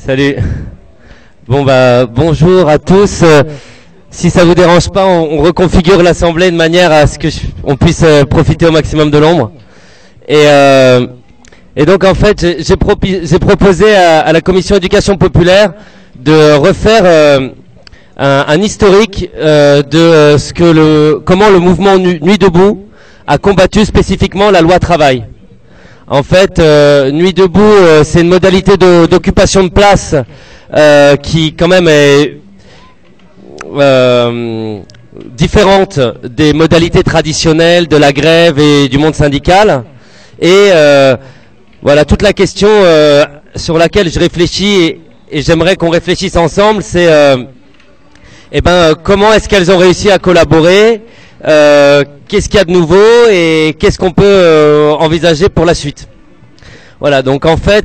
Salut. Bon bah bonjour à tous. Si ça vous dérange pas, on reconfigure l'assemblée de manière à ce que on puisse profiter au maximum de l'ombre. Et donc en fait, j'ai proposé à la commission éducation populaire de refaire un historique de comment le mouvement Nuit debout a combattu spécifiquement la loi travail. En fait, Nuit debout, c'est une modalité d'occupation de place qui quand même est différente des modalités traditionnelles de la grève et du monde syndical. Et voilà, toute la question sur laquelle je réfléchis et j'aimerais qu'on réfléchisse ensemble, c'est comment est-ce qu'elles ont réussi à collaborer, qu'est-ce qu'il y a de nouveau et qu'est-ce qu'on peut envisager pour la suite. Voilà, donc en fait,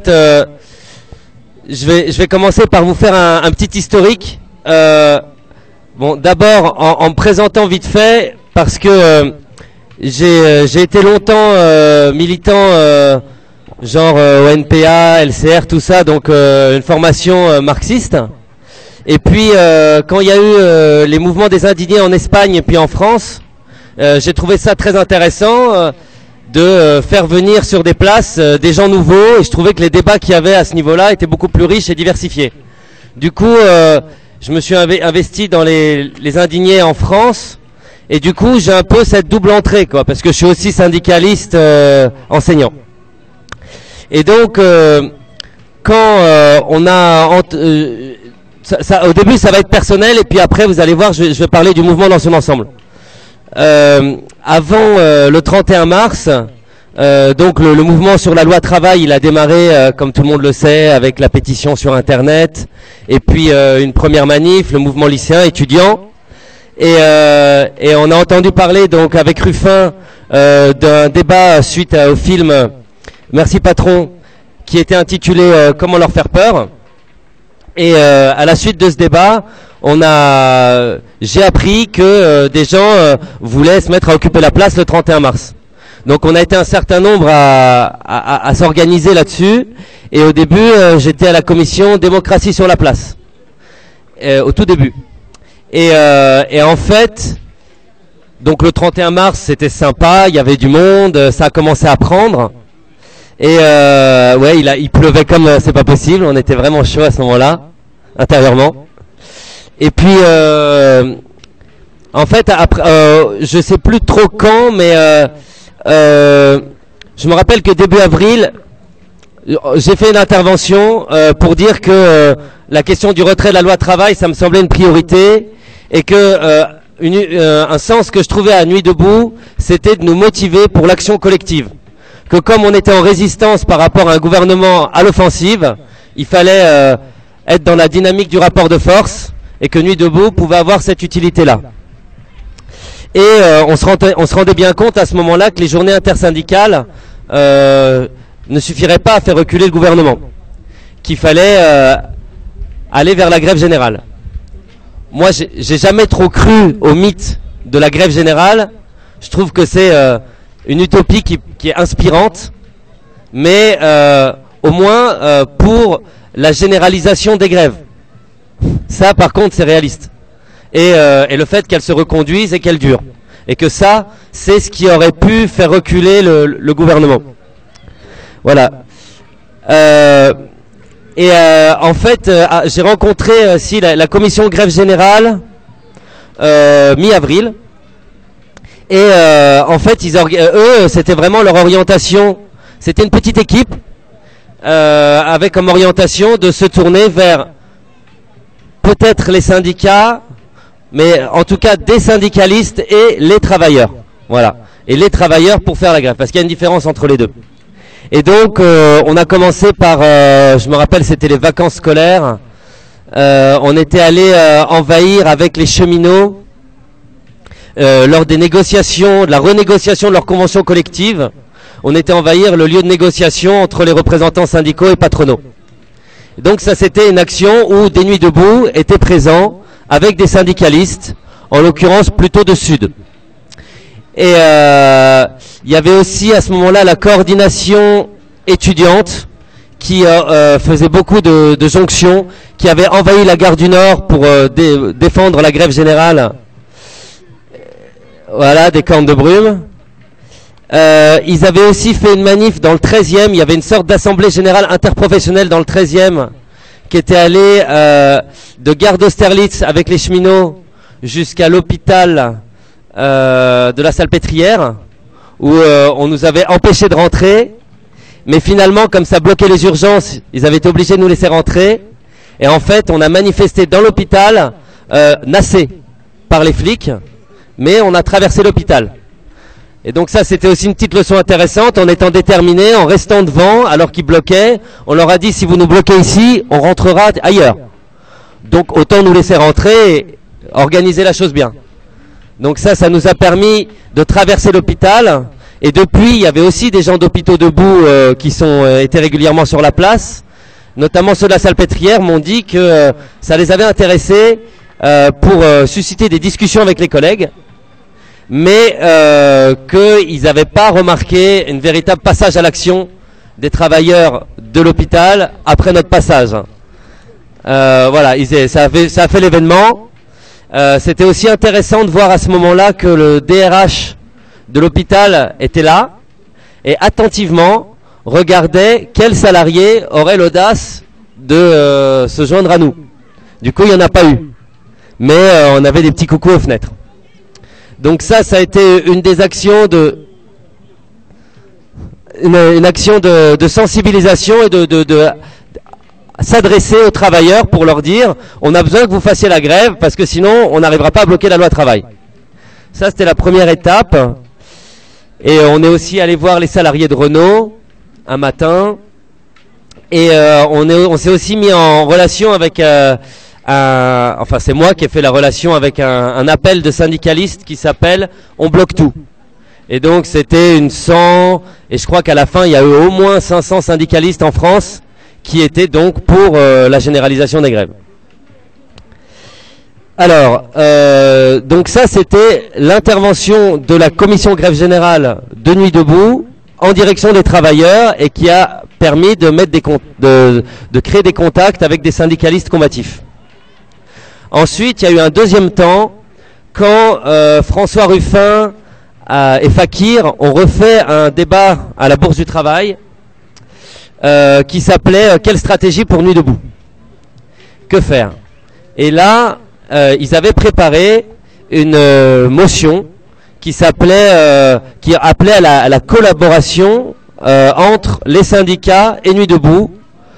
je vais commencer par vous faire un petit historique. Bon, d'abord en me présentant vite fait, parce que j'ai été longtemps militant genre ONPA, LCR, tout ça, donc une formation marxiste. Et puis quand il y a eu les mouvements des indignés en Espagne et puis en France, j'ai trouvé ça très intéressant de faire venir sur des places des gens nouveaux, et je trouvais que les débats qu'il y avait à ce niveau-là étaient beaucoup plus riches et diversifiés. Du coup, je me suis investi dans les indignés en France, et du coup, j'ai un peu cette double entrée, quoi, parce que je suis aussi syndicaliste enseignant. Et donc, quand on a... au début, ça va être personnel, et puis après, vous allez voir, je vais parler du mouvement dans son ensemble. Avant le 31 mars, donc le mouvement sur la loi travail, il a démarré, comme tout le monde le sait, avec la pétition sur Internet, et puis une première manif, le mouvement lycéen étudiant, et on a entendu parler donc avec Ruffin d'un débat suite au film Merci Patron, qui était intitulé Comment leur faire peur. Et à la suite de ce débat, j'ai appris que des gens voulaient se mettre à occuper la place le 31 mars. Donc on a été un certain nombre à s'organiser là-dessus. Et au début, j'étais à la commission démocratie sur la place, au tout début. Et en fait, donc le 31 mars, c'était sympa, il y avait du monde, ça a commencé à prendre. Et ouais, il pleuvait comme c'est pas possible, on était vraiment chaud à ce moment-là, intérieurement. Et puis, en fait, après, je sais plus trop quand, mais je me rappelle que début avril, j'ai fait une intervention pour dire que la question du retrait de la loi travail, ça me semblait une priorité, et que un sens que je trouvais à Nuit debout, c'était de nous motiver pour l'action collective. Que comme on était en résistance par rapport à un gouvernement à l'offensive, il fallait être dans la dynamique du rapport de force, et que Nuit debout pouvait avoir cette utilité-là. Et on se rendait bien compte à ce moment-là que les journées intersyndicales ne suffiraient pas à faire reculer le gouvernement, qu'il fallait aller vers la grève générale. Moi, j'ai jamais trop cru au mythe de la grève générale. Je trouve que c'est une utopie qui est inspirante, mais au moins pour la généralisation des grèves. Ça, par contre, c'est réaliste. Et le fait qu'elles se reconduisent et qu'elles durent. Et que ça, c'est ce qui aurait pu faire reculer le gouvernement. Voilà. En fait, j'ai rencontré la commission grève générale mi-avril. Et en fait, eux, c'était vraiment leur orientation. C'était une petite équipe avec comme orientation de se tourner vers peut-être les syndicats, mais en tout cas des syndicalistes et les travailleurs. Voilà. Et les travailleurs pour faire la grève, parce qu'il y a une différence entre les deux. Et donc, on a commencé par, je me rappelle, c'était les vacances scolaires. On était allé envahir avec les cheminots lors des négociations, de la renégociation de leur convention collective. On était envahir le lieu de négociation entre les représentants syndicaux et patronaux. Donc ça, c'était une action où des Nuits debout étaient présents avec des syndicalistes, en l'occurrence plutôt de Sud. Et il y avait aussi à ce moment-là la coordination étudiante qui faisait beaucoup de jonctions, qui avait envahi la gare du Nord pour défendre la grève générale. Voilà, des cornes de brume. Ils avaient aussi fait une manif dans le 13e. Il y avait une sorte d'assemblée générale interprofessionnelle dans le 13e qui était allée de gare d'Austerlitz avec les cheminots jusqu'à l'hôpital de la Salpêtrière, où on nous avait empêché de rentrer. Mais finalement, comme ça bloquait les urgences, ils avaient été obligés de nous laisser rentrer. Et en fait, on a manifesté dans l'hôpital, nassé par les flics, mais on a traversé l'hôpital. Et donc ça, c'était aussi une petite leçon intéressante. En étant déterminés, en restant devant, alors qu'ils bloquaient, on leur a dit, si vous nous bloquez ici, on rentrera ailleurs. Donc autant nous laisser rentrer et organiser la chose bien. Donc ça nous a permis de traverser l'hôpital. Et depuis, il y avait aussi des gens d'hôpitaux debout qui étaient régulièrement sur la place. Notamment ceux de la Salpêtrière m'ont dit que ça les avait intéressés pour susciter des discussions avec les collègues, mais qu'ils n'avaient pas remarqué un véritable passage à l'action des travailleurs de l'hôpital après notre passage. Voilà, ça a fait l'événement. C'était aussi intéressant de voir à ce moment-là que le DRH de l'hôpital était là et attentivement regardait quel salarié aurait l'audace de se joindre à nous. Du coup, il n'y en a pas eu. Mais on avait des petits coucous aux fenêtres. Donc ça a été une des actions une action de sensibilisation et de s'adresser aux travailleurs pour leur dire on a besoin que vous fassiez la grève parce que sinon on n'arrivera pas à bloquer la loi travail. Ça, c'était la première étape. Et on est aussi allé voir les salariés de Renault un matin. Et on s'est aussi mis en relation avec enfin c'est moi qui ai fait la relation avec un appel de syndicalistes qui s'appelle On bloque tout. Et donc c'était une 100, et je crois qu'à la fin il y a eu au moins 500 syndicalistes en France qui étaient donc pour la généralisation des grèves. Alors, donc ça c'était l'intervention de la commission grève générale de Nuit debout en direction des travailleurs et qui a permis de mettre de créer des contacts avec des syndicalistes combatifs. Ensuite, il y a eu un deuxième temps quand François Ruffin et Fakir ont refait un débat à la Bourse du Travail qui s'appelait Quelle stratégie pour Nuit debout? Que faire? Et là, ils avaient préparé une motion qui appelait à la collaboration entre les syndicats et Nuit debout,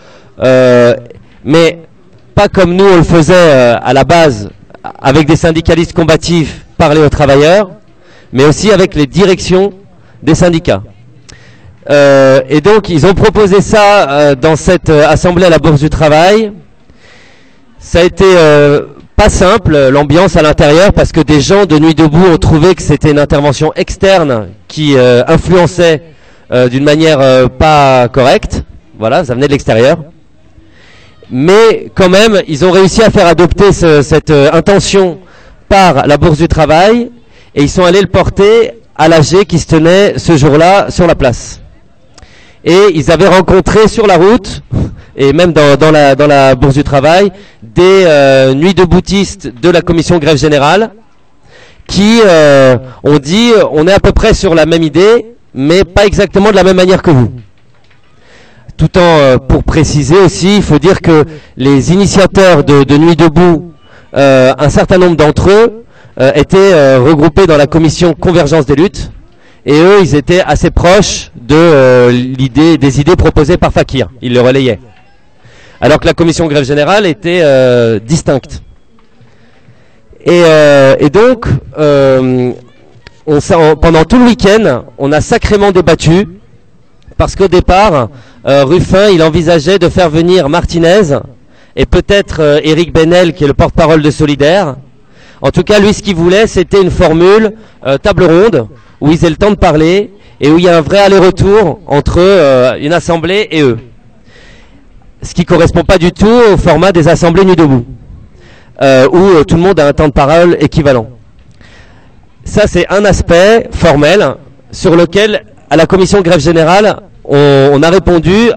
mais pas comme nous on le faisait à la base avec des syndicalistes combatifs parler aux travailleurs, mais aussi avec les directions des syndicats. Et donc ils ont proposé ça dans cette assemblée à la Bourse du Travail. Ça a été pas simple, l'ambiance à l'intérieur, parce que des gens de Nuit debout ont trouvé que c'était une intervention externe qui influençait d'une manière pas correcte. Voilà, ça venait de l'extérieur. Mais quand même, ils ont réussi à faire adopter cette intention par la Bourse du Travail, et ils sont allés le porter à l'AG qui se tenait ce jour-là sur la place. Et ils avaient rencontré sur la route, et même dans la Bourse du Travail, des nuits deboutistes de la commission grève générale qui ont dit on est à peu près sur la même idée, mais pas exactement de la même manière que vous. Tout en, pour préciser aussi, il faut dire que les initiateurs de Nuit debout, un certain nombre d'entre eux, étaient regroupés dans la commission Convergence des luttes, et eux, ils étaient assez proches de des idées proposées par Fakir. Ils le relayaient. Alors que la commission grève générale était distincte. Et donc, pendant tout le week-end, on a sacrément débattu, parce qu'au départ, Ruffin, il envisageait de faire venir Martinez, et peut-être Éric Benel, qui est le porte-parole de Solidaire. En tout cas, lui, ce qu'il voulait, c'était une formule table ronde, où ils aient le temps de parler, et où il y a un vrai aller-retour entre une assemblée et eux. Ce qui correspond pas du tout au format des assemblées Nuit debout, où tout le monde a un temps de parole équivalent. Ça, c'est un aspect formel sur lequel, à la commission grève générale, on a répondu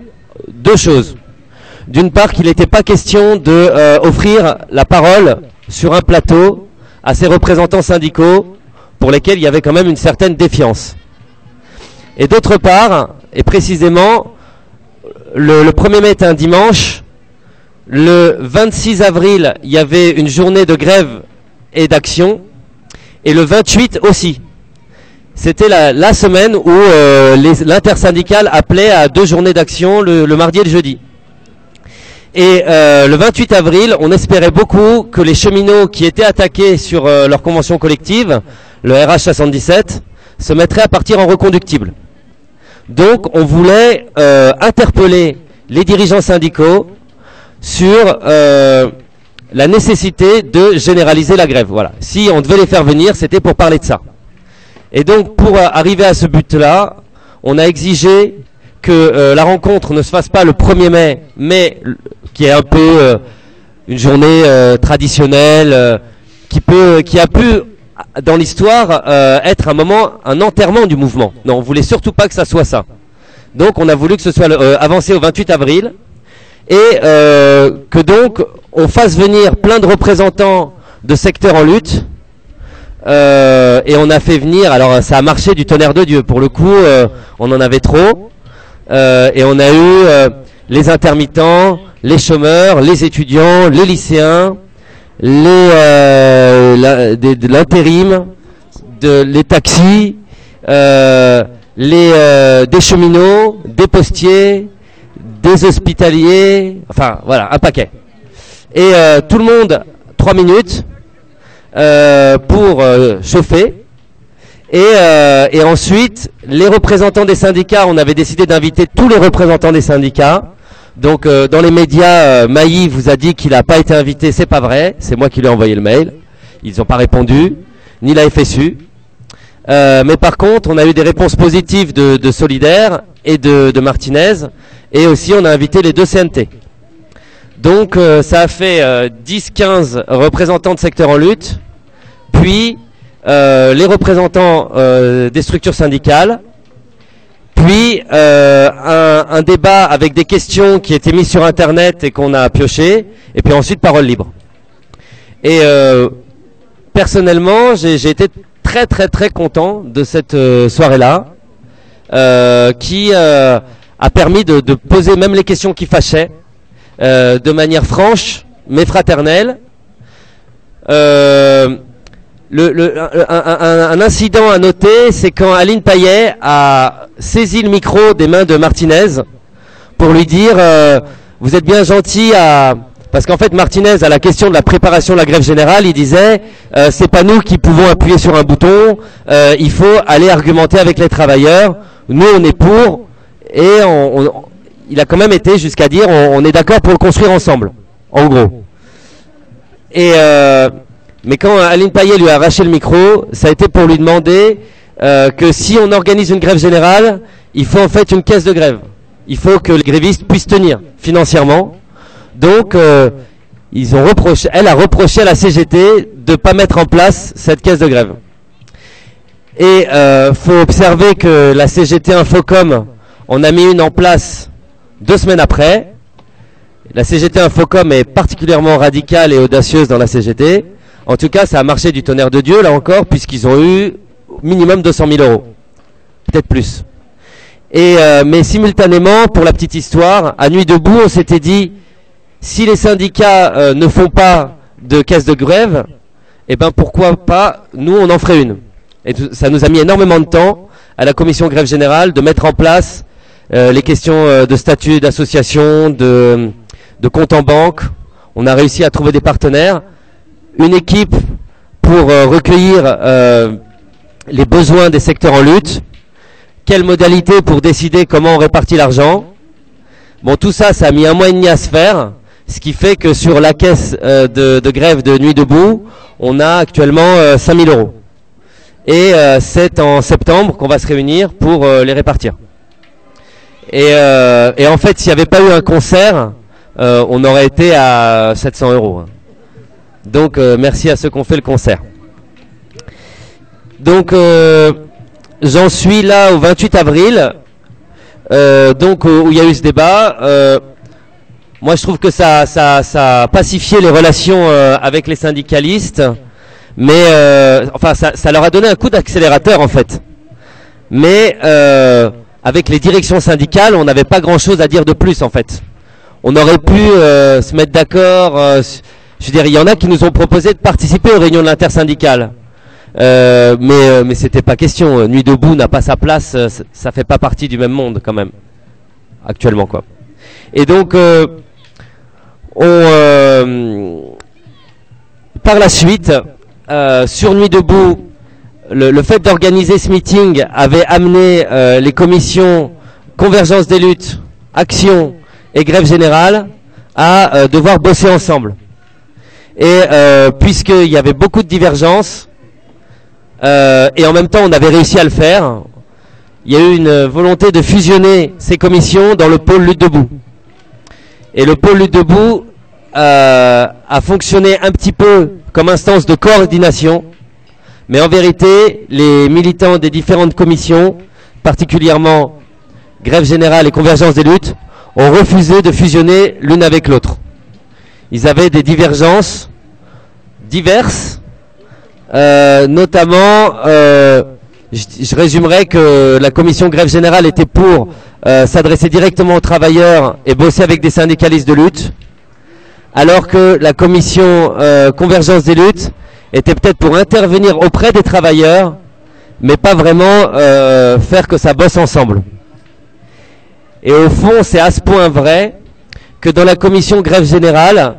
deux choses. D'une part, qu'il n'était pas question de offrir la parole sur un plateau à ces représentants syndicaux pour lesquels il y avait quand même une certaine défiance. Et d'autre part, et précisément, le 1er mai est un dimanche, le 26 avril, il y avait une journée de grève et d'action, et le 28 aussi. C'était la semaine où l'intersyndicale appelait à 2 journées d'action, le mardi et le jeudi. Et le 28 avril, on espérait beaucoup que les cheminots qui étaient attaqués sur leur convention collective, le RH 77, se mettraient à partir en reconductible. Donc on voulait interpeller les dirigeants syndicaux sur la nécessité de généraliser la grève. Voilà. Si on devait les faire venir, c'était pour parler de ça. Et donc pour arriver à ce but-là, on a exigé que la rencontre ne se fasse pas le 1er mai, mais qui est un peu une journée traditionnelle, qui a pu, dans l'histoire, être un enterrement du mouvement. Non, on voulait surtout pas que ça soit ça. Donc on a voulu que ce soit avancé au 28 avril, et que donc on fasse venir plein de représentants de secteurs en lutte, et on a fait venir, alors ça a marché du tonnerre de Dieu, pour le coup on en avait trop, et on a eu les intermittents, les chômeurs, les étudiants, les lycéens, de l'intérim, les taxis, des cheminots, des postiers, des hospitaliers, enfin voilà, un paquet. Et tout le monde, 3 minutes pour chauffer. Et ensuite, les représentants des syndicats, on avait décidé d'inviter tous les représentants des syndicats. Donc dans les médias, Mailly vous a dit qu'il n'a pas été invité, c'est pas vrai, c'est moi qui lui ai envoyé le mail. Ils n'ont pas répondu, ni la FSU. Mais par contre, on a eu des réponses positives de Solidaire et de Martinez, et aussi on a invité les 2 CNT. Donc ça a fait 10-15 représentants de secteurs en lutte, puis les représentants des structures syndicales, puis un débat avec des questions qui étaient mises sur internet et qu'on a pioché, et puis ensuite parole libre. Et personnellement, j'ai été très très très content de cette soirée-là, qui a permis de poser même les questions qui fâchaient, de manière franche mais fraternelle. Un incident à noter, c'est quand Aline Payet a saisi le micro des mains de Martinez pour lui dire vous êtes bien gentil à... Parce qu'en fait Martinez, à la question de la préparation de la grève générale, il disait c'est pas nous qui pouvons appuyer sur un bouton, il faut aller argumenter avec les travailleurs, nous on est pour, et il a quand même été jusqu'à dire on est d'accord pour le construire ensemble, en gros. Et mais quand Aline Payet lui a arraché le micro, ça a été pour lui demander que si on organise une grève générale, il faut en fait une caisse de grève. Il faut que les grévistes puissent tenir financièrement. Donc, elle a reproché à la CGT de ne pas mettre en place cette caisse de grève. Et faut observer que la CGT Infocom, on a mis une en place 2 semaines après. La CGT Infocom est particulièrement radicale et audacieuse dans la CGT. En tout cas, ça a marché du tonnerre de Dieu, là encore, puisqu'ils ont eu minimum 200 000 €. Peut-être plus. Et mais simultanément, pour la petite histoire, à Nuit debout, on s'était dit, si les syndicats ne font pas de caisse de grève, eh ben pourquoi pas, nous on en ferait une. Et ça nous a mis énormément de temps à la commission grève générale de mettre en place les questions de statut d'association, de compte en banque. On a réussi à trouver des partenaires, une équipe pour recueillir les besoins des secteurs en lutte, quelle modalité pour décider comment on répartit l'argent. Bon, tout ça, ça a mis 1 mois et demi à se faire, ce qui fait que sur la caisse de grève de Nuit debout, on a actuellement 5 000 €. Et c'est en septembre qu'on va se réunir pour les répartir. Et en fait, s'il n'y avait pas eu un concert, on aurait été à 700 €. Donc merci à ceux qui ont fait le concert. Donc j'en suis là au 28 avril. donc où il y a eu ce débat. Moi, je trouve que ça a pacifié les relations avec les syndicalistes, mais enfin, ça leur a donné un coup d'accélérateur en fait. Mais avec les directions syndicales, on n'avait pas grand-chose à dire de plus en fait. On aurait pu se mettre d'accord. Je veux dire, il y en a qui nous ont proposé de participer aux réunions de l'intersyndicale. Mais c'était pas question. Nuit debout n'a pas sa place. Ça fait pas partie du même monde quand même actuellement quoi. Et donc par la suite sur Nuit debout, le fait d'organiser ce meeting avait amené les commissions Convergence des luttes, Action et Grève générale à devoir bosser ensemble. Et puisqu'il y avait beaucoup de divergences, et en même temps on avait réussi à le faire, il y a eu une volonté de fusionner ces commissions dans le pôle Lutte debout. Et le pôle Lutte debout a fonctionné un petit peu comme instance de coordination, mais en vérité, les militants des différentes commissions, particulièrement Grève générale et Convergence des luttes, ont refusé de fusionner l'une avec l'autre. Ils avaient des divergences diverses, notamment, je résumerai que la commission Grève générale était pour s'adresser directement aux travailleurs et bosser avec des syndicalistes de lutte, alors que la commission Convergence des luttes était peut-être pour intervenir auprès des travailleurs, mais pas vraiment faire que ça bosse ensemble. Et au fond, c'est à ce point vrai que dans la commission Grève générale,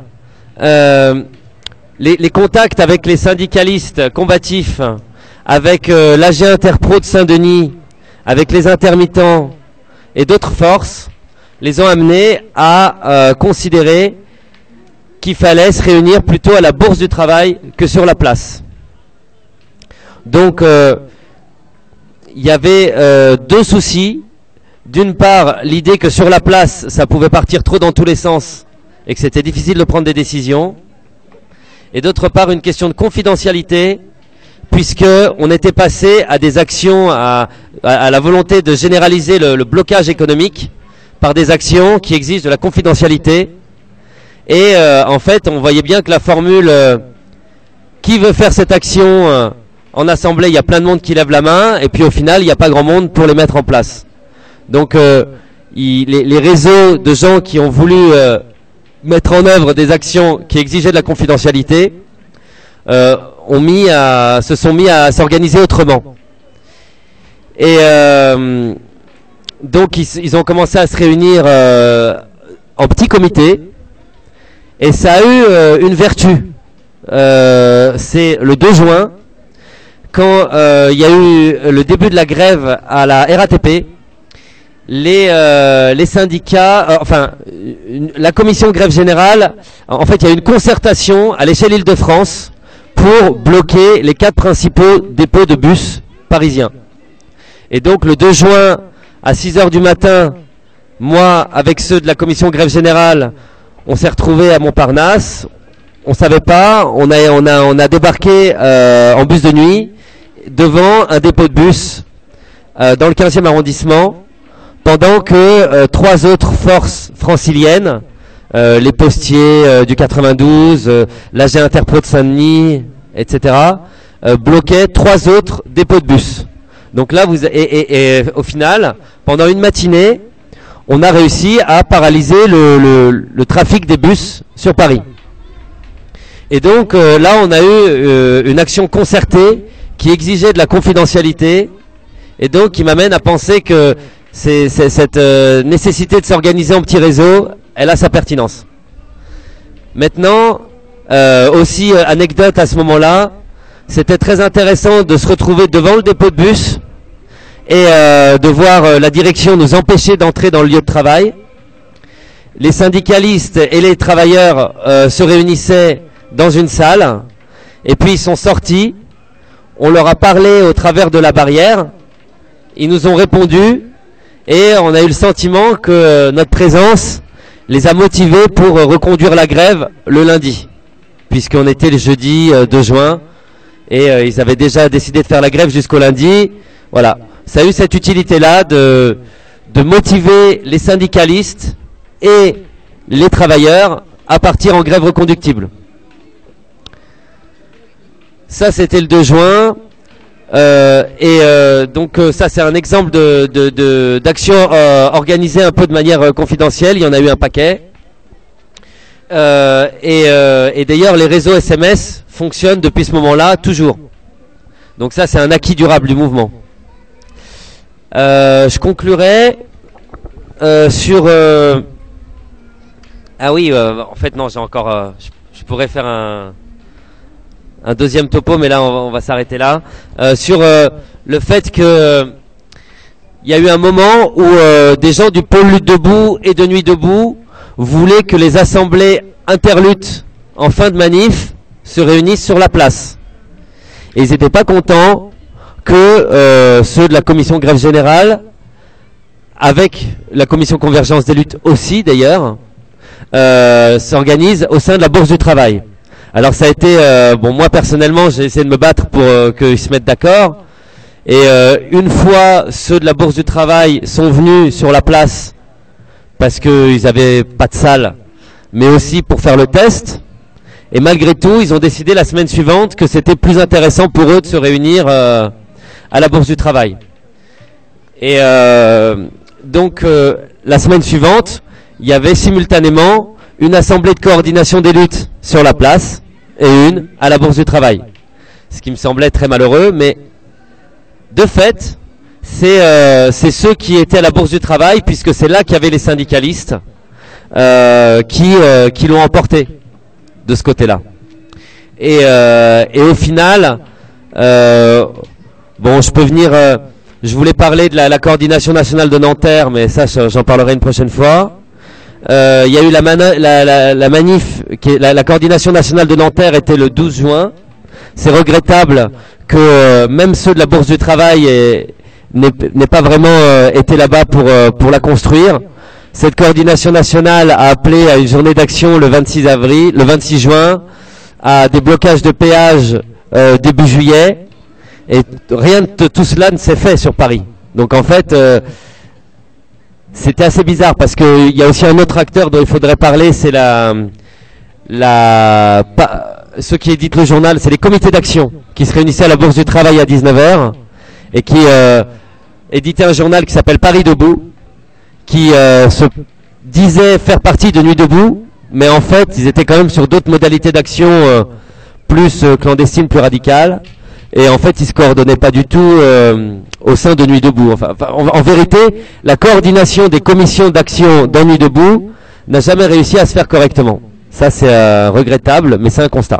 les contacts avec les syndicalistes combatifs, avec l'AG Interpro de Saint-Denis, avec les intermittents et d'autres forces, les ont amenés à considérer qu'il fallait se réunir plutôt à la Bourse du Travail que sur la place. Donc, il y avait deux soucis. D'une part, l'idée que sur la place, ça pouvait partir trop dans tous les sens et que c'était difficile de prendre des décisions. Et d'autre part, une question de confidentialité, puisque on était passé à des actions, à la volonté de généraliser le blocage économique par des actions qui exigent de la confidentialité. Et en fait, on voyait bien que la formule qui veut faire cette action en assemblée, il y a plein de monde qui lève la main, et puis au final, il n'y a pas grand monde pour les mettre en place. Donc les réseaux de gens qui ont voulu mettre en œuvre des actions qui exigeaient de la confidentialité se sont mis à s'organiser autrement. Et donc ils ont commencé à se réunir en petits comités, et ça a eu une vertu. C'est le 2 juin, quand il y a eu le début de la grève à la RATP, les syndicats, la commission Grève générale, en fait il y a eu une concertation à l'échelle Île-de-France pour bloquer les 4 principaux dépôts de bus parisiens. Et donc le 2 juin à 6h du matin, moi avec ceux de la commission Grève générale, on s'est retrouvés à Montparnasse. On savait pas, on a débarqué en bus de nuit devant un dépôt de bus dans le 15e arrondissement, pendant que 3 autres forces franciliennes, les postiers du 92, l'AG Interpro de Saint-Denis, etc., bloquaient 3 autres dépôts de bus. Donc là, et au final, pendant une matinée, on a réussi à paralyser le trafic des bus sur Paris. Et donc là, on a eu une action concertée qui exigeait de la confidentialité, et donc qui m'amène à penser que cette nécessité de s'organiser en petits réseaux, elle a sa pertinence. Maintenant, aussi anecdote à ce moment-là, c'était très intéressant de se retrouver devant le dépôt de bus et de voir la direction nous empêcher d'entrer dans le lieu de travail. Les syndicalistes et les travailleurs se réunissaient dans une salle, et puis ils sont sortis. On leur a parlé au travers de la barrière, ils nous ont répondu, et on a eu le sentiment que notre présence les a motivés pour reconduire la grève le lundi, puisqu'on était le jeudi 2 juin, et ils avaient déjà décidé de faire la grève jusqu'au lundi. Voilà, ça a eu cette utilité-là de de motiver les syndicalistes et les travailleurs à partir en grève reconductible. Ça, c'était le 2 juin. Donc ça, c'est un exemple d'action organisée un peu de manière confidentielle. Il y en a eu un paquet. Et d'ailleurs, les réseaux SMS fonctionnent depuis ce moment-là toujours. Donc ça, c'est un acquis durable du mouvement. Je conclurai sur... Ah oui, en fait non, j'ai encore... je pourrais faire un deuxième topo, mais là on va s'arrêter là. Sur le fait que il y a eu un moment où des gens du pôle Lutte debout et de Nuit debout voulaient que les assemblées interluttes en fin de manif se réunissent sur la place. Et ils n'étaient pas contents que ceux de la commission grève générale, avec la commission convergence des luttes aussi d'ailleurs, s'organisent au sein de la Bourse du Travail. Alors ça a été, bon, moi personnellement j'ai essayé de me battre pour qu'ils se mettent d'accord, et une fois ceux de la Bourse du Travail sont venus sur la place parce qu'ils n'avaient pas de salle, mais aussi pour faire le test, et malgré tout ils ont décidé la semaine suivante que c'était plus intéressant pour eux de se réunir à la Bourse du Travail. Et donc la semaine suivante, il y avait simultanément une assemblée de coordination des luttes sur la place et une à la Bourse du Travail. Ce qui me semblait très malheureux, mais de fait, c'est ceux qui étaient à la Bourse du Travail, puisque c'est là qu'il y avait les syndicalistes qui l'ont emporté de ce côté-là. Et au final, bon, je peux venir... je voulais parler de la coordination nationale de Nanterre, mais ça, j'en parlerai une prochaine fois. Il y a eu la manif, la coordination nationale de Nanterre était le 12 juin. C'est regrettable que même ceux de la Bourse du Travail n'aient pas vraiment été là-bas pour la construire. Cette coordination nationale a appelé à une journée d'action le 26 juin, à des blocages de péage début juillet, et rien de tout cela ne s'est fait sur Paris. Donc en fait, c'était assez bizarre, parce qu'il y a aussi un autre acteur dont il faudrait parler, c'est ceux qui éditent le journal, c'est les comités d'action qui se réunissaient à la Bourse du Travail à 19h et qui éditaient un journal qui s'appelle Paris Debout, qui se disait faire partie de Nuit debout, mais en fait ils étaient quand même sur d'autres modalités d'action plus clandestines, plus radicales, et en fait ils se coordonnaient pas du tout au sein de Nuit debout. Enfin, en vérité, la coordination des commissions d'action dans Nuit debout n'a jamais réussi à se faire correctement. Ça, c'est regrettable, mais c'est un constat.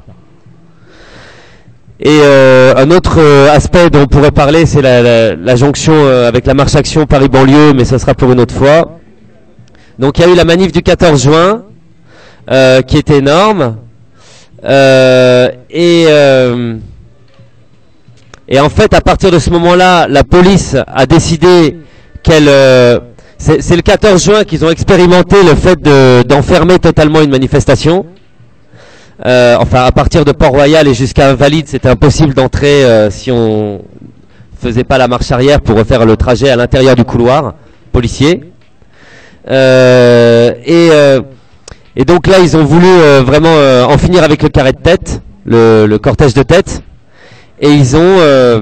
Et un autre aspect dont on pourrait parler, c'est la jonction avec la marche action Paris-Banlieue, mais ça sera pour une autre fois. Donc il y a eu la manif du 14 juin, qui était énorme. Et en fait, à partir de ce moment-là, la police a décidé qu'elle... c'est le 14 juin qu'ils ont expérimenté le fait d'enfermer totalement une manifestation. Enfin, à partir de Port-Royal et jusqu'à Invalides, c'était impossible d'entrer si on faisait pas la marche arrière pour refaire le trajet à l'intérieur du couloir policier. Et donc là, ils ont voulu vraiment en finir avec le carré de tête, le cortège de tête. Et ils ont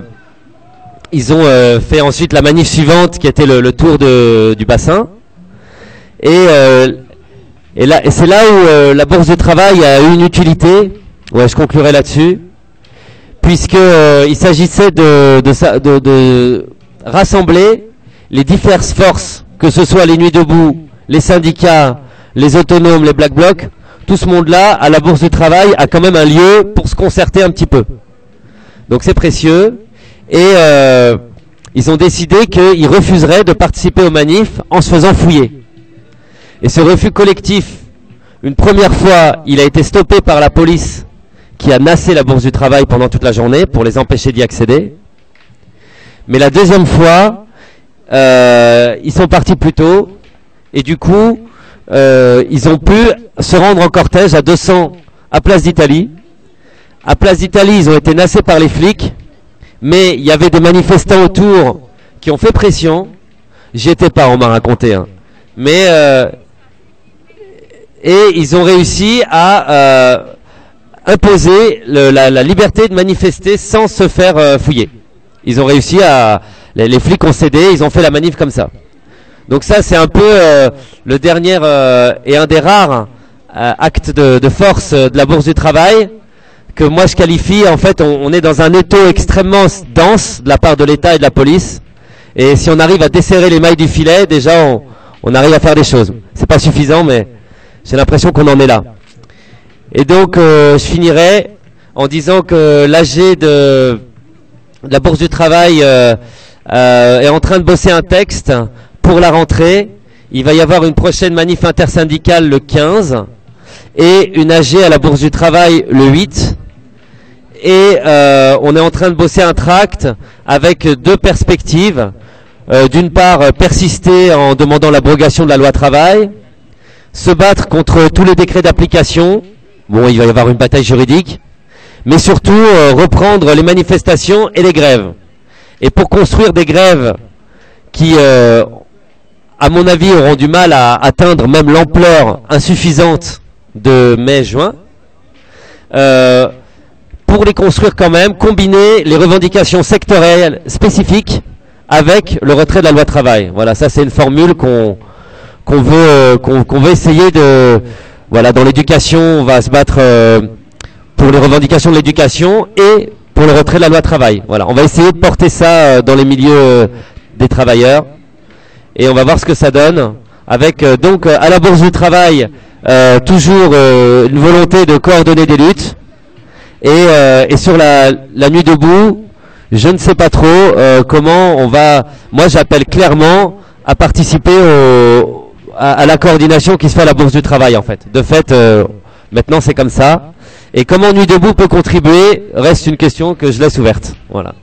fait ensuite la manif suivante, qui était le tour du bassin. Et c'est là où la Bourse du Travail a eu une utilité. Ouais, je conclurai là-dessus, puisque il s'agissait de rassembler les diverses forces, que ce soit les Nuits debout, les syndicats, les autonomes, les Black Blocs. Tout ce monde-là, à la Bourse du Travail, a quand même un lieu pour se concerter un petit peu. Donc c'est précieux. Et ils ont décidé qu'ils refuseraient de participer aux manifs en se faisant fouiller. Et ce refus collectif, une première fois, il a été stoppé par la police, qui a nassé la Bourse du Travail pendant toute la journée pour les empêcher d'y accéder. Mais la deuxième fois, ils sont partis plus tôt, et du coup, ils ont pu se rendre en cortège à 200 à Place d'Italie. À Place d'Italie, ils ont été nassés par les flics, mais il y avait des manifestants autour qui ont fait pression. J'y étais pas, on m'a raconté. Hein. Mais et ils ont réussi à imposer la liberté de manifester sans se faire fouiller. Ils ont réussi à... Les flics ont cédé, ils ont fait la manif comme ça. Donc ça, c'est un peu le dernier et un des rares actes de force de la Bourse du Travail, que moi je qualifie, en fait, on est dans un étau extrêmement dense de la part de l'État et de la police. Et si on arrive à desserrer les mailles du filet, déjà on arrive à faire des choses. C'est pas suffisant, mais j'ai l'impression qu'on en est là. Et donc je finirai en disant que l'AG de la Bourse du Travail est en train de bosser un texte pour la rentrée. Il va y avoir une prochaine manif intersyndicale le 15 et une AG à la Bourse du Travail le 8. Et on est en train de bosser un tract avec deux perspectives. D'une part, persister en demandant l'abrogation de la loi travail, se battre contre tous les décrets d'application. Bon, il va y avoir une bataille juridique, mais surtout reprendre les manifestations et les grèves. Et pour construire des grèves qui, à mon avis, auront du mal à atteindre même l'ampleur insuffisante de mai-juin, pour les construire quand même, combiner les revendications sectorielles spécifiques avec le retrait de la loi travail. Voilà, ça c'est une formule qu'on veut essayer de... Voilà, dans l'éducation, on va se battre pour les revendications de l'éducation et pour le retrait de la loi travail. Voilà, on va essayer de porter ça dans les milieux des travailleurs et on va voir ce que ça donne avec donc à la Bourse du Travail toujours une volonté de coordonner des luttes et sur la nuit debout, je ne sais pas trop comment on va... Moi j'appelle clairement à participer à la coordination qui se fait à la Bourse du Travail en fait. De fait, maintenant c'est comme ça. Et comment Nuit debout peut contribuer reste une question que je laisse ouverte. Voilà.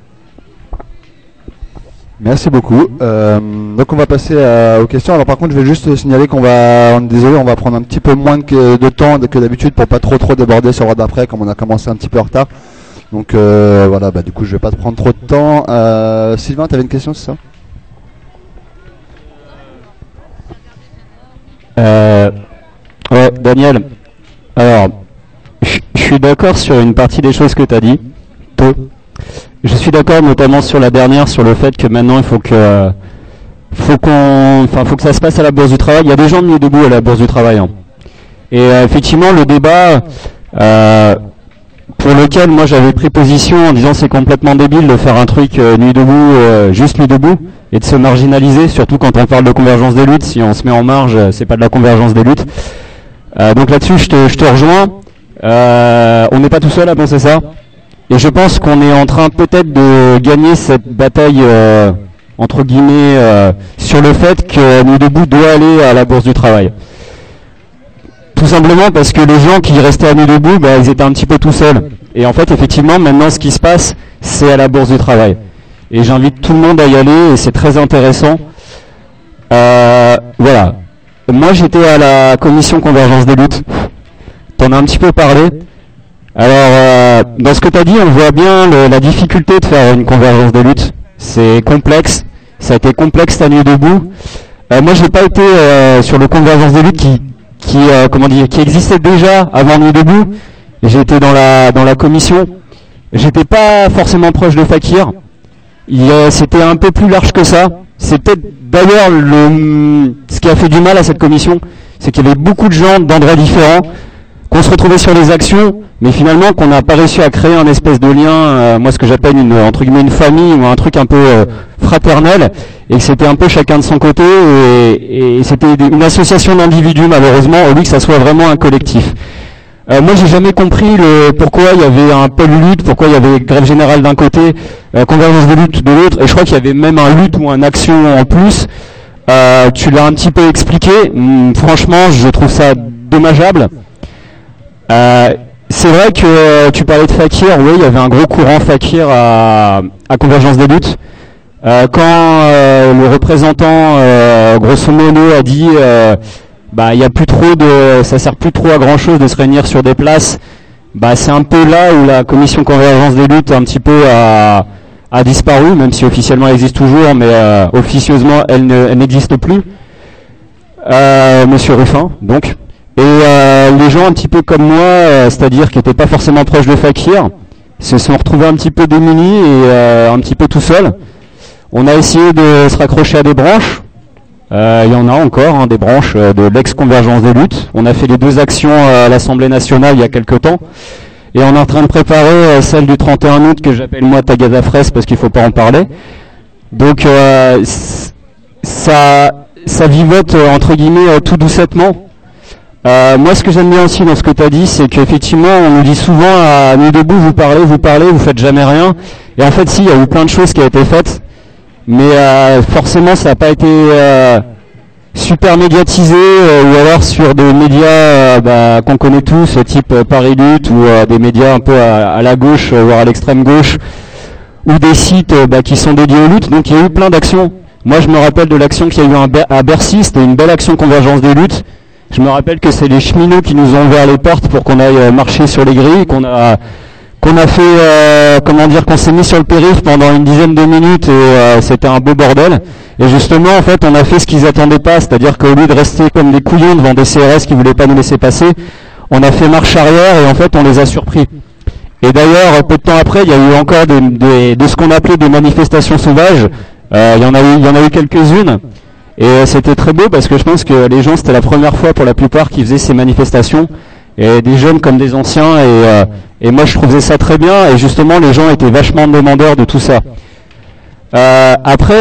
Merci beaucoup. Donc on va passer aux questions. Alors par contre, je vais juste signaler qu'on va, désolé, on va prendre un petit peu moins de temps que d'habitude pour pas trop déborder sur l'heure d'après, comme on a commencé un petit peu en retard. Donc voilà, du coup je vais pas te prendre trop de temps. Sylvain, tu avais une question, c'est ça? Ouais, Daniel. Alors, je suis d'accord sur une partie des choses que tu as dit. Je suis d'accord notamment sur la dernière, sur le fait que maintenant il faut que ça se passe à la Bourse du Travail. Il y a des gens de Nuit debout à la Bourse du Travail. Hein. Et effectivement, le débat pour lequel moi j'avais pris position en disant c'est complètement débile de faire un truc Nuit debout, juste Nuit debout, et de se marginaliser, surtout quand on parle de convergence des luttes. Si on se met en marge, c'est pas de la convergence des luttes. Donc là-dessus, je te rejoins. On n'est pas tout seul à penser ça. Et je pense qu'on est en train peut-être de gagner cette bataille, entre guillemets, sur le fait que Nuit debout doit aller à la Bourse du Travail. Tout simplement parce que les gens qui restaient à Nuit debout, ils étaient un petit peu tout seuls. Et en fait, effectivement, maintenant, ce qui se passe, c'est à la Bourse du Travail. Et j'invite tout le monde à y aller, et c'est très intéressant. Voilà. Moi, j'étais à la commission convergence des luttes. T'en as un petit peu parlé. Alors, dans ce que tu as dit, on voit bien la difficulté de faire une convergence des luttes. C'est complexe. Ça a été complexe à Nuit debout. Moi, j'ai pas été sur le convergence des luttes qui existait déjà avant Nuit debout. J'ai été dans la commission. J'étais pas forcément proche de Fakir. C'était un peu plus large que ça. C'est peut-être d'ailleurs ce qui a fait du mal à cette commission, c'est qu'il y avait beaucoup de gens d'endroits différents, qu'on se retrouvait sur les actions, mais finalement qu'on n'a pas réussi à créer un espèce de lien, moi ce que j'appelle entre guillemets une famille ou un truc un peu fraternel, et que c'était un peu chacun de son côté, et c'était une association d'individus malheureusement, au lieu que ça soit vraiment un collectif. Moi j'ai jamais compris pourquoi il y avait un pôle lutte, pourquoi il y avait grève générale d'un côté, convergence de lutte de l'autre, et je crois qu'il y avait même un lutte ou un action en plus. Tu l'as un petit peu expliqué, franchement je trouve ça dommageable. C'est vrai que tu parlais de Fakir, oui, il y avait un gros courant Fakir à Convergence des luttes. Quand le représentant, grosso modo, a dit il y a plus trop ça sert plus trop à grand chose de se réunir sur des places, c'est un peu là où la commission Convergence des luttes un petit peu a a disparu, même si officiellement elle existe toujours, mais officieusement elle n'existe plus. Monsieur Ruffin, donc. Et les gens un petit peu comme moi, c'est-à-dire qui n'étaient pas forcément proches de Fakir, se sont retrouvés un petit peu démunis et un petit peu tout seuls. On a essayé de se raccrocher à des branches. Il y en a encore, hein, des branches de l'ex-convergence des luttes. On a fait les 2 actions à l'Assemblée nationale il y a quelques temps. Et on est en train de préparer celle du 31 août que j'appelle moi Tagada fraise parce qu'il faut pas en parler. Donc ça vivote entre guillemets tout doucettement. Moi ce que j'aime bien aussi dans ce que tu as dit, c'est qu'effectivement on nous dit souvent à Nuit debout, vous parlez, vous faites jamais rien. Et en fait si, il y a eu plein de choses qui ont été faites. Mais forcément ça n'a pas été super médiatisé ou alors sur des médias qu'on connaît tous, type Paris Lutte ou des médias un peu à la gauche, voire à l'extrême gauche, ou des sites qui sont dédiés aux luttes. Donc il y a eu plein d'actions. Moi je me rappelle de l'action qu'il y a eu à Bercy, c'était une belle action convergence des luttes. Je me rappelle que c'est les cheminots qui nous ont ouvert les portes pour qu'on aille marcher sur les grilles, qu'on a fait, qu'on s'est mis sur le périph' pendant une dizaine de minutes et c'était un beau bordel. Et justement, en fait, on a fait ce qu'ils attendaient pas, c'est-à-dire qu'au lieu de rester comme des couillons devant des CRS qui voulaient pas nous laisser passer, on a fait marche arrière et en fait, on les a surpris. Et d'ailleurs, peu de temps après, il y a eu encore de ce qu'on appelait des manifestations sauvages. Il y en a eu quelques-unes. Et c'était très beau parce que je pense que les gens, c'était la première fois pour la plupart qui faisaient ces manifestations. Et des jeunes comme des anciens, et moi je trouvais ça très bien, et justement les gens étaient vachement demandeurs de tout ça. Après,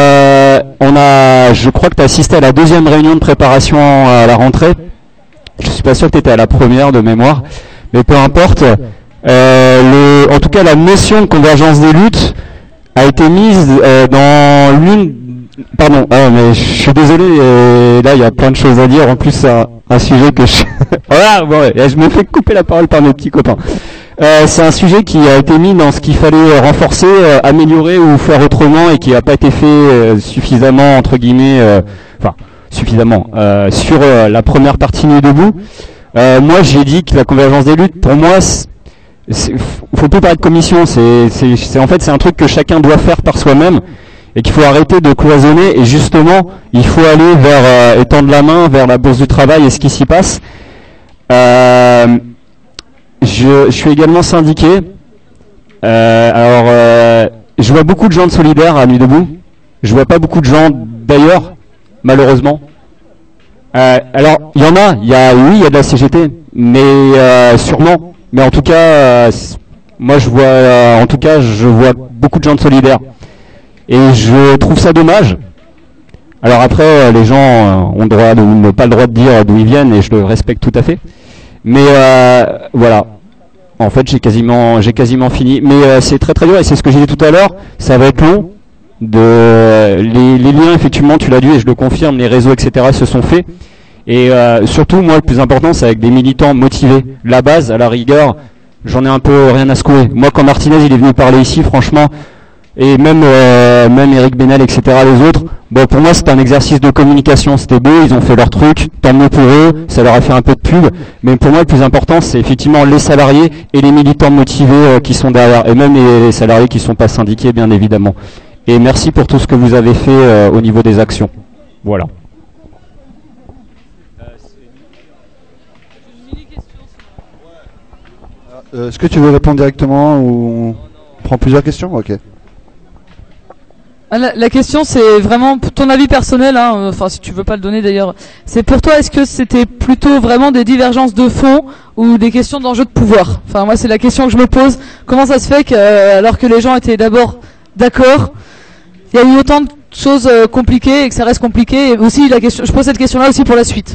je crois que tu as assisté à la 2e réunion de préparation à la rentrée. Je suis pas sûr que tu étais à la première de mémoire, mais peu importe. En tout cas, la notion de convergence des luttes a été mise dans l'une... Pardon, mais je suis désolé, là il y a plein de choses à dire, en plus c'est un sujet que je... Voilà, bon, je me fais couper la parole par mes petits copains. C'est un sujet qui a été mis dans ce qu'il fallait renforcer, améliorer ou faire autrement et qui n'a pas été fait suffisamment, entre guillemets, suffisamment, sur la première partie Nuit debout. Moi j'ai dit que la convergence des luttes, pour moi, faut plus parler de commission, en fait c'est un truc que chacun doit faire par soi-même. Et qu'il faut arrêter de cloisonner et justement il faut aller vers étendre la main vers la bourse du travail et ce qui s'y passe. Je suis également syndiqué. Je vois beaucoup de gens de solidaires à Nuit debout. Je vois pas beaucoup de gens d'ailleurs, malheureusement. Alors il y en a, il y a de la CGT, mais sûrement. Mais en tout cas, moi je vois beaucoup de gens de solidaires. Et je trouve ça dommage. Alors après, les gens ont pas le droit de dire d'où ils viennent, et je le respecte tout à fait. Mais voilà. En fait, j'ai quasiment fini. Mais c'est très très dur, et c'est ce que j'ai dit tout à l'heure. Ça va être long. Les liens, effectivement, tu l'as dit, et je le confirme, les réseaux, etc. se sont faits. Et surtout, moi, le plus important, c'est avec des militants motivés. La base, à la rigueur, j'en ai un peu rien à secouer. Moi, quand Martinez, il est venu parler ici, franchement... Et même Eric Benel, etc., les autres, bon, pour moi c'était un exercice de communication, c'était beau, ils ont fait leur truc, tant mieux pour eux, ça leur a fait un peu de pub, mais pour moi le plus important c'est effectivement les salariés et les militants motivés qui sont derrière, et même les salariés qui ne sont pas syndiqués bien évidemment. Et merci pour tout ce que vous avez fait au niveau des actions. Voilà. Est-ce que tu veux répondre directement ou on prend plusieurs questions? Ok. La question c'est vraiment ton avis personnel, hein, enfin si tu veux pas le donner d'ailleurs, c'est pour toi, est-ce que c'était plutôt vraiment des divergences de fond ou des questions d'enjeu de pouvoir? Enfin moi c'est la question que je me pose, comment ça se fait que alors que les gens étaient d'abord d'accord, il y a eu autant de choses compliquées et que ça reste compliqué, et aussi la question, je pose cette question là aussi pour la suite.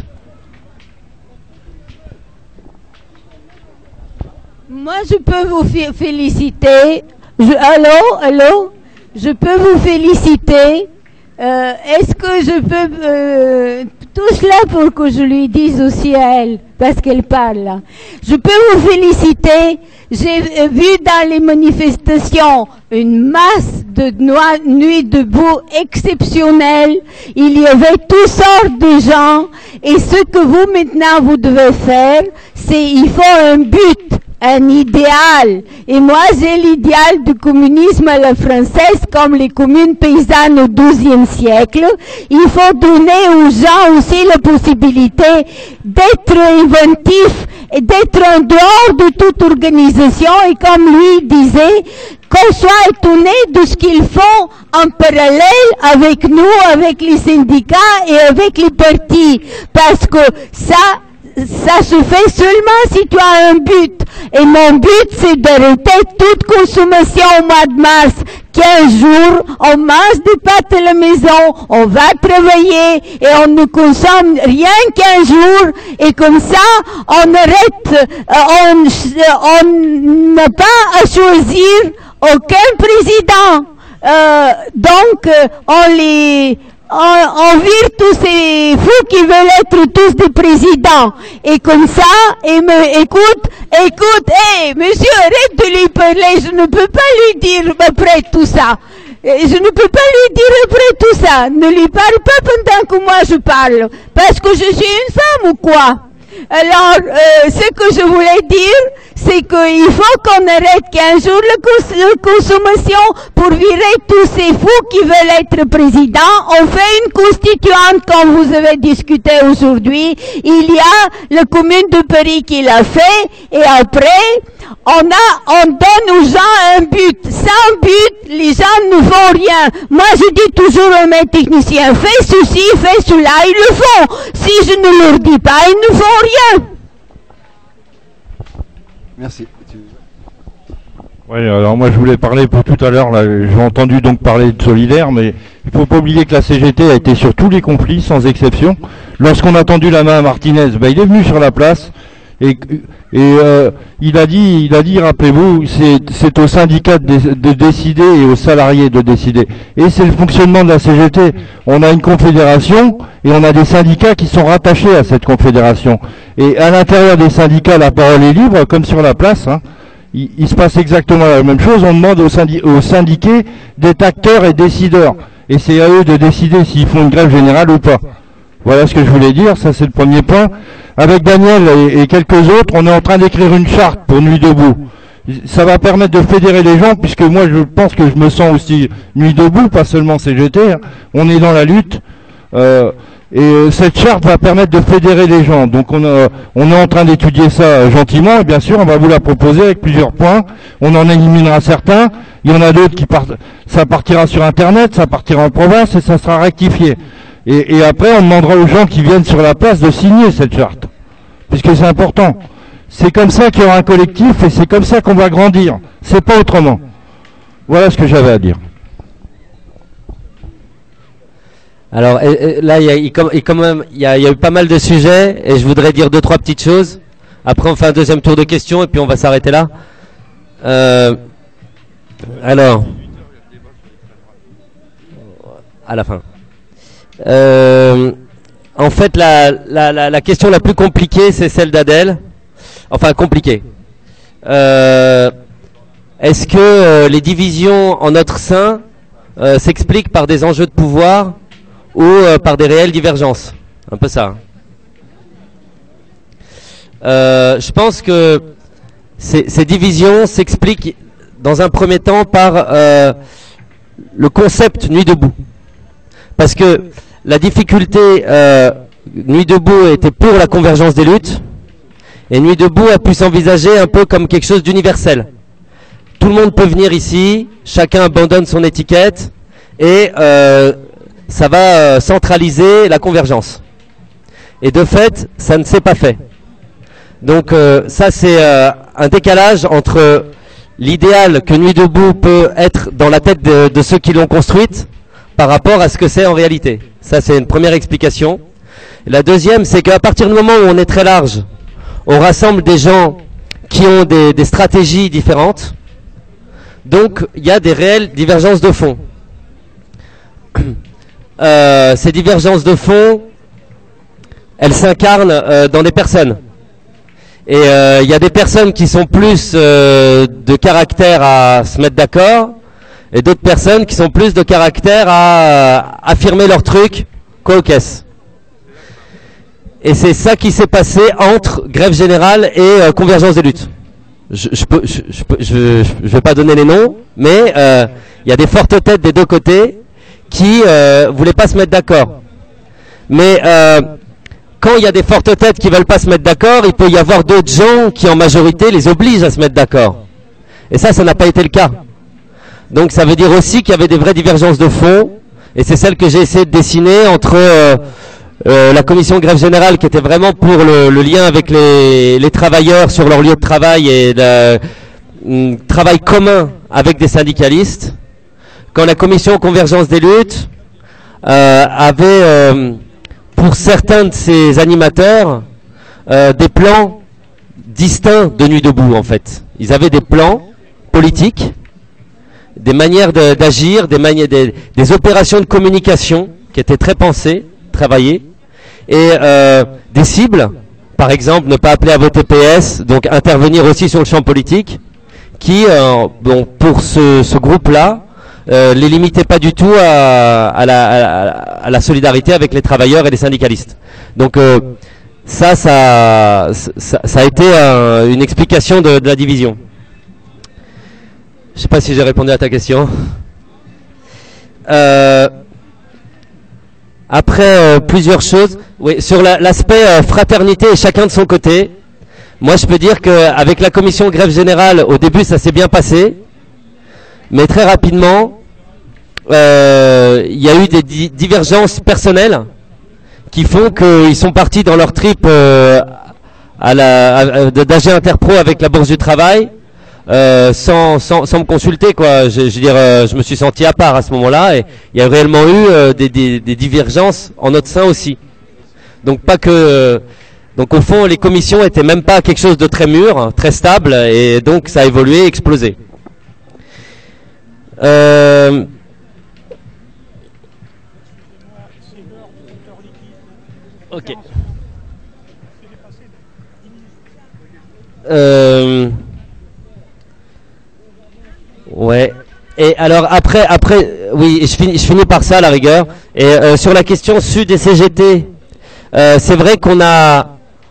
Moi je peux vous féliciter, allô je peux vous féliciter. Est-ce que je peux... tout cela pour que je lui dise aussi à elle, parce qu'elle parle. Je peux vous féliciter. J'ai vu dans les manifestations une masse de Nuit debout exceptionnelle. Il y avait toutes sortes de gens. Et ce que vous maintenant vous devez faire, c'est il faut un but un idéal. Et moi, j'ai l'idéal du communisme à la française, comme les communes paysannes au XIIe siècle. Il faut donner aux gens aussi la possibilité d'être inventifs et d'être en dehors de toute organisation. Et comme lui disait, qu'on soit étonné de ce qu'ils font en parallèle avec nous, avec les syndicats et avec les partis. Parce que ça se fait seulement si tu as un but. Et mon but, c'est d'arrêter toute consommation au mois de mars. 15 jours, on mange des pâtes à la maison, on va travailler et on ne consomme rien qu'un jour. Et comme ça, on arrête, on n'a pas à choisir aucun président. Donc, on vire tous ces fous qui veulent être tous des présidents. Et comme ça, écoute, monsieur, arrête de lui parler, je ne peux pas lui dire après tout ça. Je ne peux pas lui dire après tout ça. Ne lui parle pas pendant que moi je parle. Parce que je suis une femme ou quoi? Alors, ce que je voulais dire, c'est qu'il faut qu'on arrête qu'un jour la consommation pour virer tous ces fous qui veulent être présidents. On fait une constituante comme vous avez discuté aujourd'hui. Il y a la commune de Paris qui l'a fait et après, on donne aux gens un but. Sans but, les gens ne font rien. Moi, je dis toujours à mes techniciens, fais ceci, fais cela, ils le font. Si je ne leur dis pas, ils ne font rien. Merci. Oui, alors moi je voulais parler pour tout à l'heure, là, j'ai entendu donc parler de solidaire, mais il faut pas oublier que la CGT a été sur tous les conflits, sans exception. Lorsqu'on a tendu la main à Martinez, il est venu sur la place, et il a dit, rappelez-vous, c'est aux syndicats de décider et aux salariés de décider. Et c'est le fonctionnement de la CGT. On a une confédération, et on a des syndicats qui sont rattachés à cette confédération. Et à l'intérieur des syndicats, la parole est libre, comme sur la place, hein. Il se passe exactement la même chose, on demande aux syndiqués d'être acteurs et décideurs. Et c'est à eux de décider s'ils font une grève générale ou pas. Voilà ce que je voulais dire, ça c'est le premier point. Avec Daniel et quelques autres, on est en train d'écrire une charte pour Nuit debout. Ça va permettre de fédérer les gens, puisque moi je pense que je me sens aussi Nuit debout, pas seulement CGT, hein. On est dans la lutte. Et cette charte va permettre de fédérer les gens. Donc on est en train d'étudier ça gentiment, et bien sûr on va vous la proposer avec plusieurs points. On en éliminera certains, il y en a d'autres qui partent, ça partira sur internet, ça partira en province et ça sera rectifié. Et après on demandera aux gens qui viennent sur la place de signer cette charte, puisque c'est important. C'est comme ça qu'il y aura un collectif et c'est comme ça qu'on va grandir. C'est pas autrement. Voilà ce que j'avais à dire. Alors là, il y a eu pas mal de sujets et je voudrais dire 2-3 petites choses. Après, on fait un deuxième tour de questions et puis on va s'arrêter là. Alors, à la fin. En fait, la question la plus compliquée, c'est celle d'Adèle. Enfin, compliquée. Est-ce que les divisions en notre sein s'expliquent par des enjeux de pouvoir ou par des réelles divergences? Un peu ça. Je pense que ces divisions s'expliquent dans un premier temps par le concept Nuit debout. Parce que la difficulté, Nuit debout était pour la convergence des luttes, et Nuit debout a pu s'envisager un peu comme quelque chose d'universel. Tout le monde peut venir ici, chacun abandonne son étiquette, et ça va centraliser la convergence. Et de fait, ça ne s'est pas fait. Donc ça c'est un décalage entre l'idéal que Nuit debout peut être dans la tête de ceux qui l'ont construite par rapport à ce que c'est en réalité. Ça c'est une première explication. Et la deuxième, c'est qu'à partir du moment où on est très large, on rassemble des gens qui ont des stratégies différentes. Donc il y a des réelles divergences de fond. Ces divergences de fond, elles s'incarnent dans des personnes. Et il y a des personnes qui sont plus de caractère à se mettre d'accord, et d'autres personnes qui sont plus de caractère à affirmer leur truc, quoi au caisse. Et c'est ça qui s'est passé entre grève générale et convergence des luttes. je vais pas donner les noms, mais il y a des fortes têtes des deux côtés qui voulaient pas se mettre d'accord. Mais quand il y a des fortes têtes qui veulent pas se mettre d'accord, il peut y avoir d'autres gens qui en majorité les obligent à se mettre d'accord. Et ça n'a pas été le cas. Donc ça veut dire aussi qu'il y avait des vraies divergences de fond, et c'est celle que j'ai essayé de dessiner entre la commission grève générale qui était vraiment pour le lien avec les travailleurs sur leur lieu de travail et le travail commun avec des syndicalistes, quand la commission convergence des luttes avait pour certains de ses animateurs des plans distincts de Nuit debout en fait. Ils avaient des plans politiques, des manières d'agir, des opérations de communication qui étaient très pensées, travaillées, et des cibles, par exemple ne pas appeler à voter PS, donc intervenir aussi sur le champ politique, qui, bon, pour ce groupe-là, les limitait pas du tout à la solidarité avec les travailleurs et les syndicalistes. Donc ça a été une explication de la division. Je sais pas si j'ai répondu à ta question. Après plusieurs choses, oui, sur l'aspect fraternité et chacun de son côté. Moi, je peux dire qu'avec la commission grève générale, au début, ça s'est bien passé, mais très rapidement, il y a eu des divergences personnelles qui font qu'ils sont partis dans leur trip d'AG Interpro avec la Bourse du Travail. Sans me consulter, quoi. Je veux dire, je me suis senti à part à ce moment-là, et il y a réellement eu des divergences en notre sein aussi. Donc donc au fond, les commissions étaient même pas quelque chose de très mûr, très stable, et donc ça a évolué, explosé. Ok. Ouais. Et alors après, oui, je finis par ça à la rigueur. Et sur la question Sud et CGT, c'est vrai qu'on a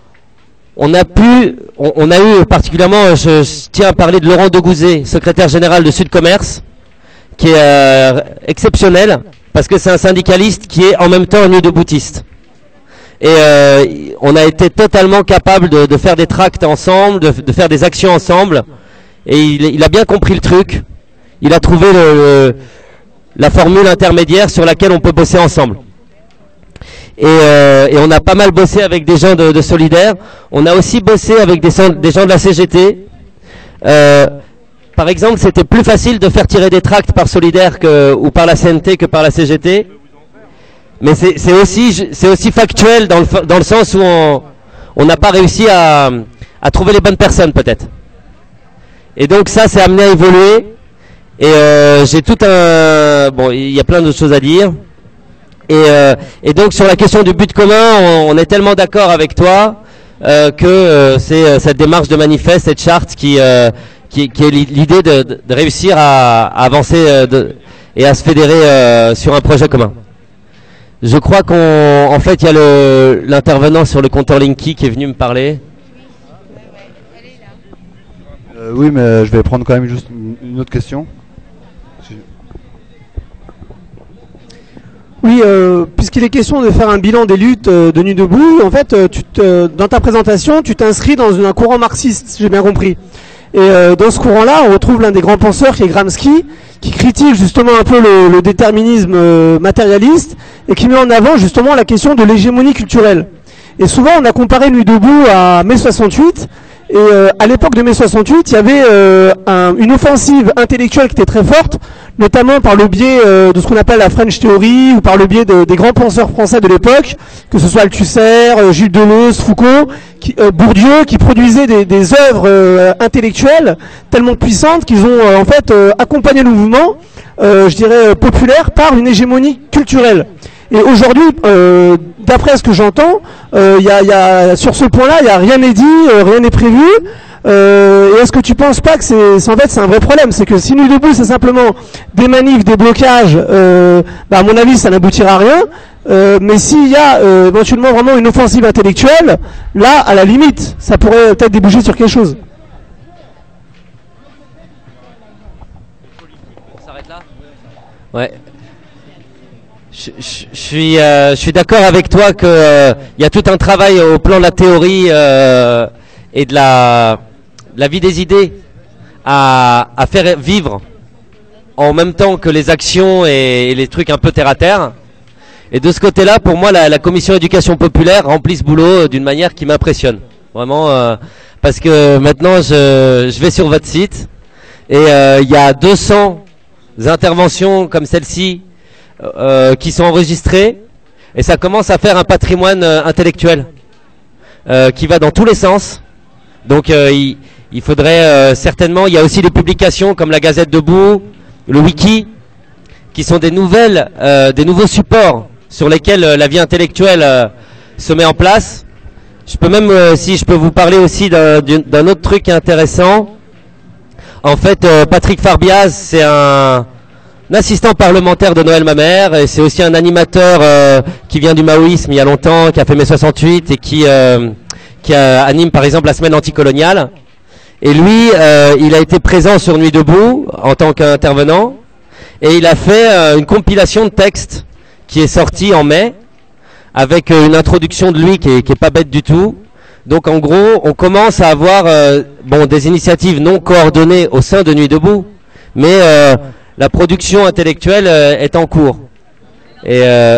eu particulièrement, je tiens à parler de Laurent Degouzet, secrétaire général de Sud Commerce, qui est exceptionnel parce que c'est un syndicaliste qui est en même temps un nuit deboutiste. Et on a été totalement capable de faire des tracts ensemble, de faire des actions ensemble. Et il a bien compris le truc. Il a trouvé la formule intermédiaire sur laquelle on peut bosser ensemble. Et on a pas mal bossé avec des gens de Solidaire. On a aussi bossé avec des gens de la CGT. Par exemple, c'était plus facile de faire tirer des tracts par Solidaire ou par la CNT que par la CGT. Mais c'est aussi factuel dans le sens où on n'a pas réussi à trouver les bonnes personnes peut-être. Et donc ça, c'est amené à évoluer. Et j'ai bon, il y a plein d'autres choses à dire. Et donc sur la question du but commun, on est tellement d'accord avec toi que c'est cette démarche de manifeste et de charte qui est l'idée de réussir à avancer et à se fédérer sur un projet commun. Je crois qu'en fait il y a l'intervenant sur le compteur Linky qui est venu me parler. Oui, mais je vais prendre quand même juste une autre question. Oui, puisqu'il est question de faire un bilan des luttes de Nuit debout, en fait, dans ta présentation, tu t'inscris dans un courant marxiste, si j'ai bien compris. Et dans ce courant-là, on retrouve l'un des grands penseurs qui est Gramsci, qui critique justement un peu le déterminisme matérialiste et qui met en avant justement la question de l'hégémonie culturelle. Et souvent, on a comparé Nuit debout à mai 68. Et à l'époque de mai 68, il y avait une offensive intellectuelle qui était très forte, notamment par le biais de ce qu'on appelle la French Theory, ou par le biais des grands penseurs français de l'époque, que ce soit Althusser, Gilles Deleuze, Foucault, Bourdieu, qui produisaient des œuvres intellectuelles tellement puissantes qu'ils ont en fait accompagné le mouvement, je dirais populaire, par une hégémonie culturelle. Et aujourd'hui, d'après ce que j'entends, sur ce point-là, il n'y a rien n'est dit, rien n'est prévu. Et est-ce que tu penses pas que c'est en fait c'est un vrai problème, c'est que si Nuit debout c'est simplement des manifs, des blocages, à mon avis ça n'aboutira à rien. Mais s'il y a éventuellement vraiment une offensive intellectuelle, là à la limite, ça pourrait peut-être déboucher sur quelque chose. Ouais. Je suis d'accord avec toi que il y a tout un travail au plan de la théorie et de la vie des idées à faire vivre en même temps que les actions et les trucs un peu terre à terre. Et de ce côté-là, pour moi, la commission éducation populaire remplit ce boulot d'une manière qui m'impressionne. Vraiment, parce que maintenant, je vais sur votre site et il y a 200 interventions comme celle-ci qui sont enregistrées et ça commence à faire un patrimoine intellectuel qui va dans tous les sens. Donc, il faudrait certainement, il y a aussi des publications comme la Gazette Debout, le Wiki, qui sont des nouvelles, des nouveaux supports sur lesquels la vie intellectuelle se met en place. Je peux même, si je peux vous parler aussi d'un autre truc intéressant. En fait, Patrick Farbiaz, c'est un assistant parlementaire de Noël Mamère, et c'est aussi un animateur qui vient du maoïsme il y a longtemps, qui a fait mai 68 et qui anime par exemple la semaine anticoloniale. Et lui, il a été présent sur Nuit debout en tant qu'intervenant, et il a fait une compilation de textes qui est sortie en mai, avec une introduction de lui qui est pas bête du tout. Donc en gros, on commence à avoir des initiatives non coordonnées au sein de Nuit debout, mais la production intellectuelle est en cours. Et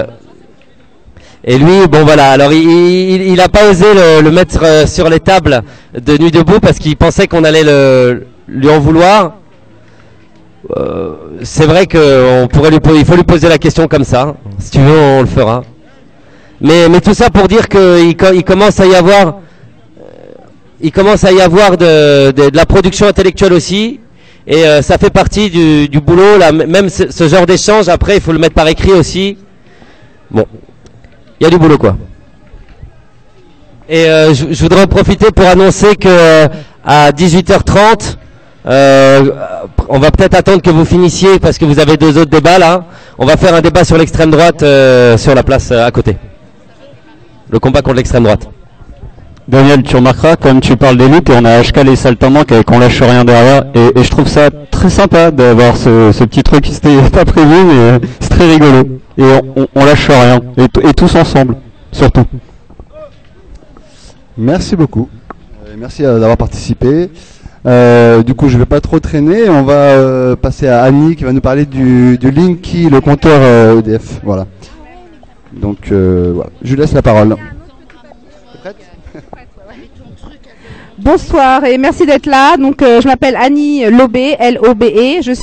lui, bon voilà, alors il a pas osé le mettre sur les tables de Nuit debout parce qu'il pensait qu'on allait lui en vouloir. C'est vrai qu'il faut lui poser la question comme ça. Si tu veux, on le fera. Mais tout ça pour dire qu'il commence à y avoir, de la production intellectuelle aussi. Et ça fait partie du boulot. Là, même ce genre d'échange, après, il faut le mettre par écrit aussi. Bon, il y a du boulot, quoi. Et je voudrais en profiter pour annoncer que à 18h30, on va peut-être attendre que vous finissiez parce que vous avez 2 autres débats là. On va faire un débat sur l'extrême droite sur la place à côté. Le combat contre l'extrême droite. Daniel, tu remarqueras, comme tu parles des luttes, et on a HK les saltimbanques et qu'on lâche rien derrière, et je trouve ça très sympa d'avoir ce petit truc, c'était pas prévu, mais c'est très rigolo. Et on lâche rien, et tous ensemble, surtout. Merci beaucoup. Merci d'avoir participé. Du coup, je vais pas trop traîner. On va passer à Annie qui va nous parler du Linky, le compteur EDF. Voilà. Donc, voilà. Je lui laisse la parole. T'es prête ? Bonsoir et merci d'être là. Donc, je m'appelle Annie Lobé, L-O-B-E. Je suis